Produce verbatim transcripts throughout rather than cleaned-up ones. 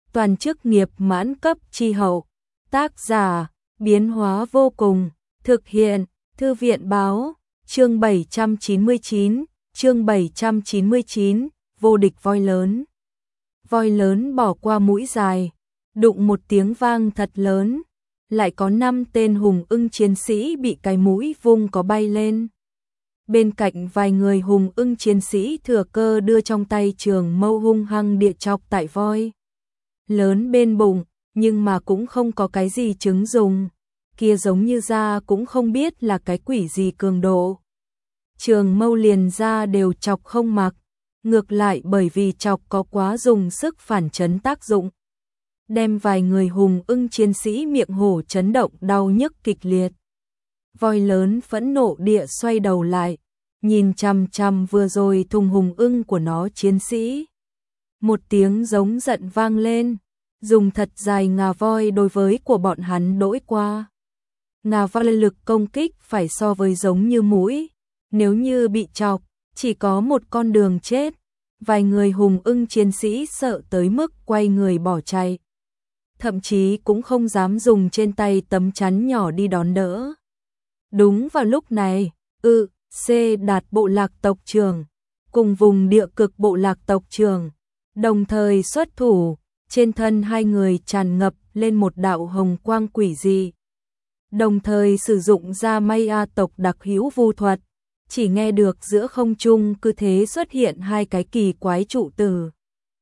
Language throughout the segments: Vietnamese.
toàn chức nghiệp mãn cấp chi hậu. Tác giả, biến hóa vô cùng, thực hiện, Thư viện báo, chương bảy trăm chín mươi chín, chương bảy trăm chín mươi chín, vô địch voi lớn. Voi lớn bỏ qua mũi dài, đụng một tiếng vang thật lớn, lại có năm tên hùng ưng chiến sĩ bị cái mũi vung có bay lên. Bên cạnh vài người hùng ưng chiến sĩ thừa cơ đưa trong tay trường mâu hung hăng địa chọc tại voi lớn bên bụng, nhưng mà cũng không có cái gì chứng dùng, kia giống như ra cũng không biết là cái quỷ gì cường độ. Trường mâu liền ra đều chọc không mặc, ngược lại bởi vì chọc có quá dùng sức phản chấn tác dụng, đem vài người hùng ưng chiến sĩ miệng hổ chấn động đau nhức kịch liệt. Voi lớn phẫn nộ địa xoay đầu lại, nhìn chằm chằm vừa rồi thùng hùng ưng của nó chiến sĩ. Một tiếng giống giận vang lên, dùng thật dài ngà voi đối với của bọn hắn đỗi qua. Ngà voi lực công kích phải so với giống như mũi, nếu như bị chọc, chỉ có một con đường chết. Vài người hùng ưng chiến sĩ sợ tới mức quay người bỏ chạy, thậm chí cũng không dám dùng trên tay tấm chắn nhỏ đi đón đỡ. Đúng vào lúc này, ư, C đạt bộ lạc tộc trưởng, cùng vùng địa cực bộ lạc tộc trưởng, đồng thời xuất thủ, trên thân hai người tràn ngập lên một đạo hồng quang quỷ dị. Đồng thời sử dụng ra Maya tộc đặc hữu vu thuật, chỉ nghe được giữa không trung cứ thế xuất hiện hai cái kỳ quái trụ tử.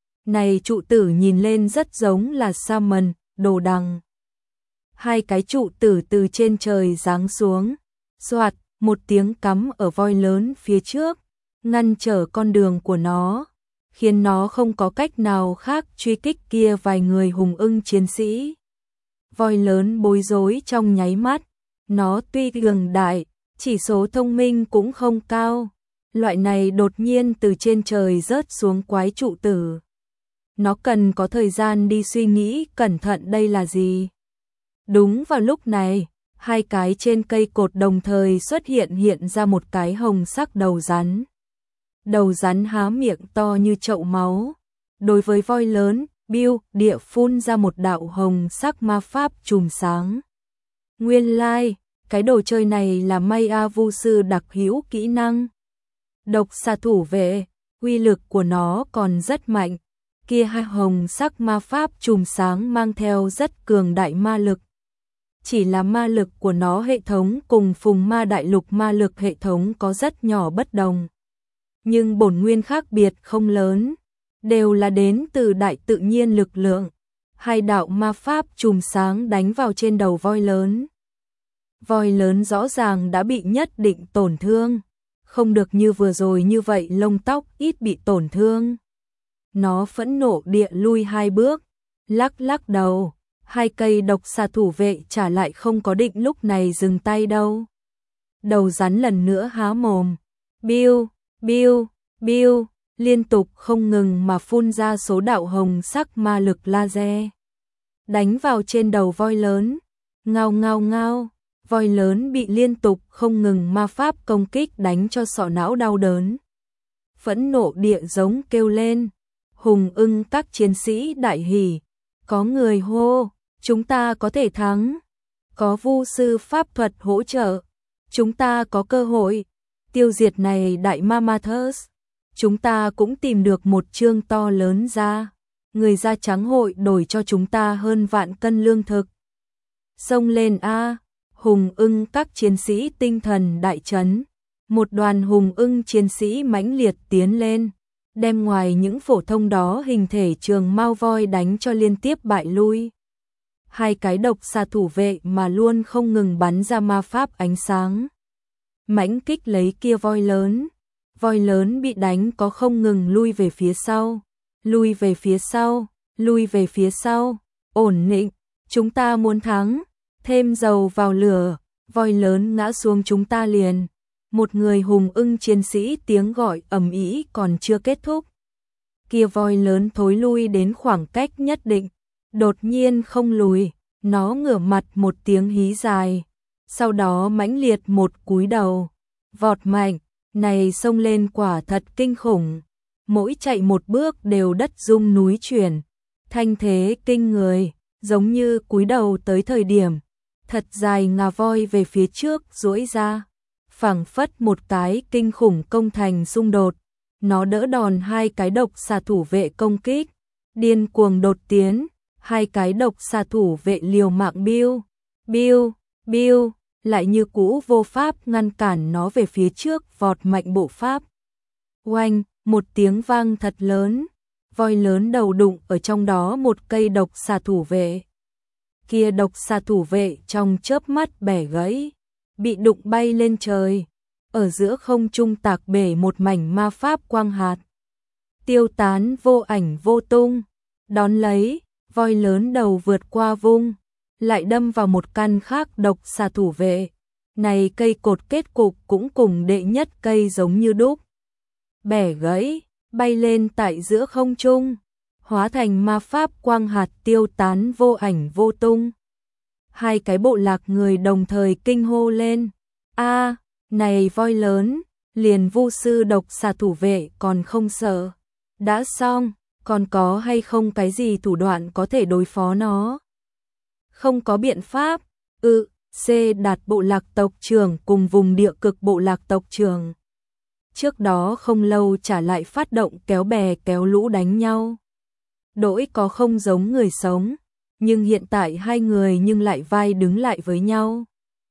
Này trụ tử nhìn lên rất giống là Salmon, đồ đằng. Hai cái trụ tử từ trên trời giáng xuống, xoạt, một tiếng cắm ở voi lớn phía trước, ngăn trở con đường của nó, khiến nó không có cách nào khác truy kích kia vài người hùng ưng chiến sĩ. Voi lớn bối rối trong nháy mắt, nó tuy cường đại, chỉ số thông minh cũng không cao, loại này đột nhiên từ trên trời rớt xuống quái trụ tử. Nó cần có thời gian đi suy nghĩ cẩn thận đây là gì. Đúng vào lúc này, hai cái trên cây cột đồng thời xuất hiện hiện ra một cái hồng sắc đầu rắn. Đầu rắn há miệng to như chậu máu. Đối với voi lớn, biêu địa phun ra một đạo hồng sắc ma pháp chùm sáng. Nguyên lai, like, cái đồ chơi này là Maya vu sư đặc hữu kỹ năng. Độc xà thủ vệ, uy lực của nó còn rất mạnh. Kia hai hồng sắc ma pháp chùm sáng mang theo rất cường đại ma lực. Chỉ là ma lực của nó hệ thống cùng phùng ma đại lục ma lực hệ thống có rất nhỏ bất đồng. Nhưng bổn nguyên khác biệt không lớn, đều là đến từ đại tự nhiên lực lượng. Hai đạo ma pháp chùm sáng đánh vào trên đầu voi lớn. Voi lớn rõ ràng đã bị nhất định tổn thương, không được như vừa rồi như vậy lông tóc ít bị tổn thương. Nó phẫn nộ địa lui hai bước, lắc lắc đầu, hai cây độc xà thủ vệ trả lại không có định lúc này dừng tay đâu. Đầu rắn lần nữa há mồm, biu, biu, biu, liên tục không ngừng mà phun ra số đạo hồng sắc ma lực laser. Đánh vào trên đầu voi lớn, ngao ngao ngao, voi lớn bị liên tục không ngừng ma pháp công kích đánh cho sọ não đau đớn. Phẫn nộ địa giống kêu lên, hùng ưng các chiến sĩ đại hỉ, có người hô, chúng ta có thể thắng, có vu sư pháp thuật hỗ trợ, chúng ta có cơ hội, tiêu diệt này đại Mammothus, chúng ta cũng tìm được một chương to lớn ra, người da trắng hội đổi cho chúng ta hơn vạn cân lương thực. Xông lên a, hùng ưng các chiến sĩ tinh thần đại chấn, một đoàn hùng ưng chiến sĩ mãnh liệt tiến lên, đem ngoài những phổ thông đó hình thể trường mao voi đánh cho liên tiếp bại lui. Hai cái độc xà thủ vệ mà luôn không ngừng bắn ra ma pháp ánh sáng, mãnh kích lấy kia voi lớn. Voi lớn bị đánh có không ngừng lui về phía sau, lui về phía sau, lui về phía sau, ổn định, chúng ta muốn thắng, thêm dầu vào lửa, voi lớn ngã xuống chúng ta liền. Một người hùng ưng chiến sĩ tiếng gọi ầm ĩ còn chưa kết thúc. Kia voi lớn thối lui đến khoảng cách nhất định, đột nhiên không lùi, nó ngửa mặt một tiếng hí dài, sau đó mãnh liệt một cúi đầu, vọt mạnh, này xông lên quả thật kinh khủng, mỗi chạy một bước đều đất rung núi chuyển, thanh thế kinh người, giống như cúi đầu tới thời điểm, thật dài ngà voi về phía trước duỗi ra, phảng phất một cái kinh khủng công thành xung đột. Nó đỡ đòn hai cái độc xà thủ vệ công kích, điên cuồng đột tiến, hai cái độc xà thủ vệ liều mạng biêu, biêu, biêu, lại như cũ vô pháp ngăn cản nó về phía trước vọt mạnh bộ pháp. Oanh, một tiếng vang thật lớn, voi lớn đầu đụng ở trong đó một cây độc xà thủ vệ. Kia độc xà thủ vệ trong chớp mắt bẻ gãy, bị đụng bay lên trời, ở giữa không trung tạc bể một mảnh ma pháp quang hạt, tiêu tán vô ảnh vô tung. Đón lấy, voi lớn đầu vượt qua vung, lại đâm vào một căn khác độc xà thủ vệ. Này cây cột kết cục cũng cùng đệ nhất cây giống như đúc, bẻ gãy, bay lên tại giữa không trung, hóa thành ma pháp quang hạt tiêu tán vô ảnh vô tung. Hai cái bộ lạc người đồng thời kinh hô lên, a, này voi lớn, liền vu sư độc xà thủ vệ còn không sợ, đã xong, còn có hay không cái gì thủ đoạn có thể đối phó nó? Không có biện pháp, ư, ừ, C đạt bộ lạc tộc trưởng cùng vùng địa cực bộ lạc tộc trưởng. Trước đó không lâu trả lại phát động kéo bè kéo lũ đánh nhau. Đỗi có không giống người sống, nhưng hiện tại hai người nhưng lại vai đứng lại với nhau.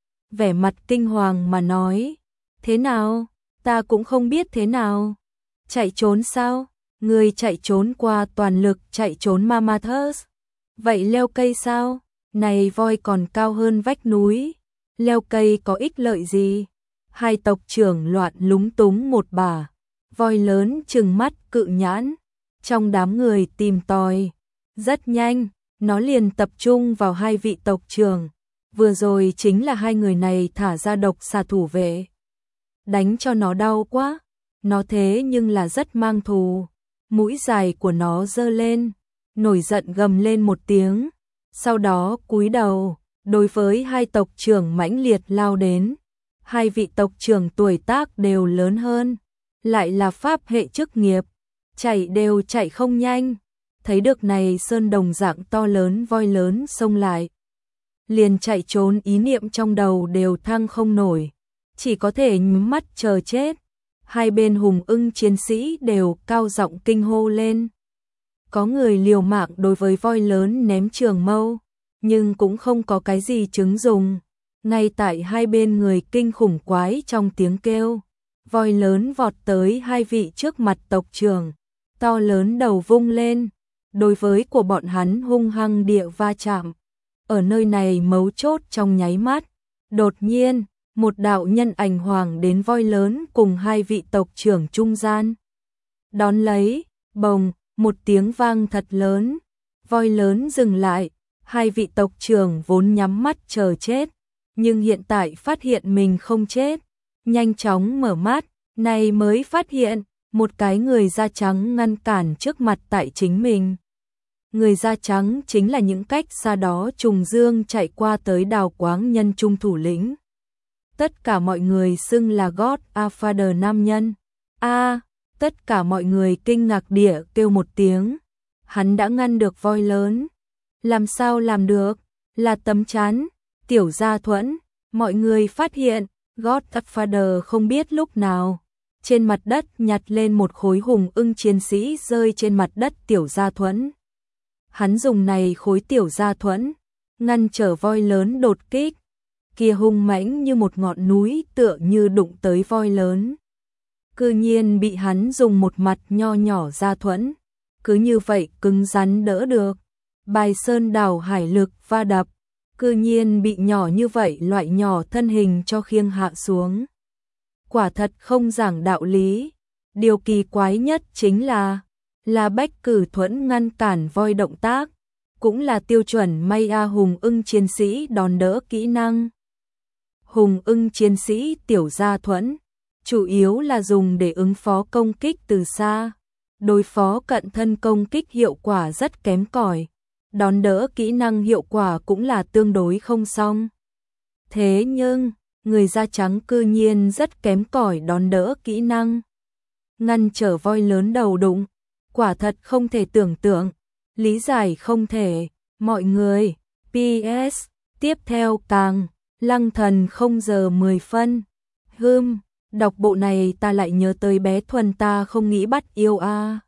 Vẻ mặt kinh hoàng mà nói, thế nào, ta cũng không biết thế nào. Chạy trốn sao? Người chạy trốn qua toàn lực chạy trốn Mamathus. Vậy leo cây sao? Này voi còn cao hơn vách núi, leo cây có ích lợi gì? Hai tộc trưởng loạn lúng túng một bà, voi lớn trừng mắt cự nhãn, trong đám người tìm tòi. Rất nhanh, nó liền tập trung vào hai vị tộc trưởng, vừa rồi chính là hai người này thả ra độc xà thủ vệ. Đánh cho nó đau quá, nó thế nhưng là rất mang thù, mũi dài của nó giơ lên, nổi giận gầm lên một tiếng. Sau đó cúi đầu, đối với hai tộc trưởng mãnh liệt lao đến. Hai vị tộc trưởng tuổi tác đều lớn hơn, lại là pháp hệ chức nghiệp, chạy đều chạy không nhanh. Thấy được này sơn đồng dạng to lớn voi lớn xông lại, liền chạy trốn ý niệm trong đầu đều thăng không nổi, chỉ có thể nhắm mắt chờ chết. Hai bên hùng ưng chiến sĩ đều cao giọng kinh hô lên. Có người liều mạng đối với voi lớn ném trường mâu, nhưng cũng không có cái gì chứng dùng. Ngay tại hai bên người kinh khủng quái trong tiếng kêu, voi lớn vọt tới hai vị trước mặt tộc trưởng, to lớn đầu vung lên, đối với của bọn hắn hung hăng địa va chạm. Ở nơi này mấu chốt trong nháy mắt, đột nhiên, một đạo nhân ảnh hoàng đến voi lớn cùng hai vị tộc trưởng trung gian. Đón lấy, bồng, một tiếng vang thật lớn, voi lớn dừng lại, hai vị tộc trưởng vốn nhắm mắt chờ chết, nhưng hiện tại phát hiện mình không chết, nhanh chóng mở mắt, này mới phát hiện, một cái người da trắng ngăn cản trước mặt tại chính mình. Người da trắng chính là những cách xa đó trùng dương chạy qua tới đào quáng nhân trung thủ lĩnh. Tất cả mọi người xưng là God Father nam nhân. A, tất cả mọi người kinh ngạc địa kêu một tiếng. Hắn đã ngăn được voi lớn. Làm sao làm được? Là tấm chắn, Tiểu Gia Thuẫn. Mọi người phát hiện, God Father không biết lúc nào. Trên mặt đất nhặt lên một khối hùng ưng chiến sĩ rơi trên mặt đất Tiểu Gia Thuẫn. Hắn dùng này khối Tiểu Gia Thuẫn, ngăn trở voi lớn đột kích. Kia hung mãnh như một ngọn núi tựa như đụng tới voi lớn. Cư nhiên bị hắn dùng một mặt nho nhỏ Gia Thuẫn, cứ như vậy cứng rắn đỡ được. Bài sơn đảo hải lực va đập, cư nhiên bị nhỏ như vậy loại nhỏ thân hình cho khiêng hạ xuống. Quả thật không giảng đạo lý. Điều kỳ quái nhất chính là, là Bách Cử Thuẫn ngăn cản voi động tác, cũng là tiêu chuẩn may a hùng ưng chiến sĩ đòn đỡ kỹ năng. Hùng ưng chiến sĩ Tiểu Gia Thuẫn, chủ yếu là dùng để ứng phó công kích từ xa. Đối phó cận thân công kích hiệu quả rất kém cỏi, đón đỡ kỹ năng hiệu quả cũng là tương đối không xong. Thế nhưng, người da trắng cư nhiên rất kém cỏi đón đỡ kỹ năng. Ngăn trở voi lớn đầu đụng, quả thật không thể tưởng tượng. lý giải không thể, mọi người, pê ét, tiếp theo càng, Lăng Thần không giờ mười phân, hưm, đọc bộ này ta lại nhớ tới bé Thuần ta không nghĩ bắt yêu a.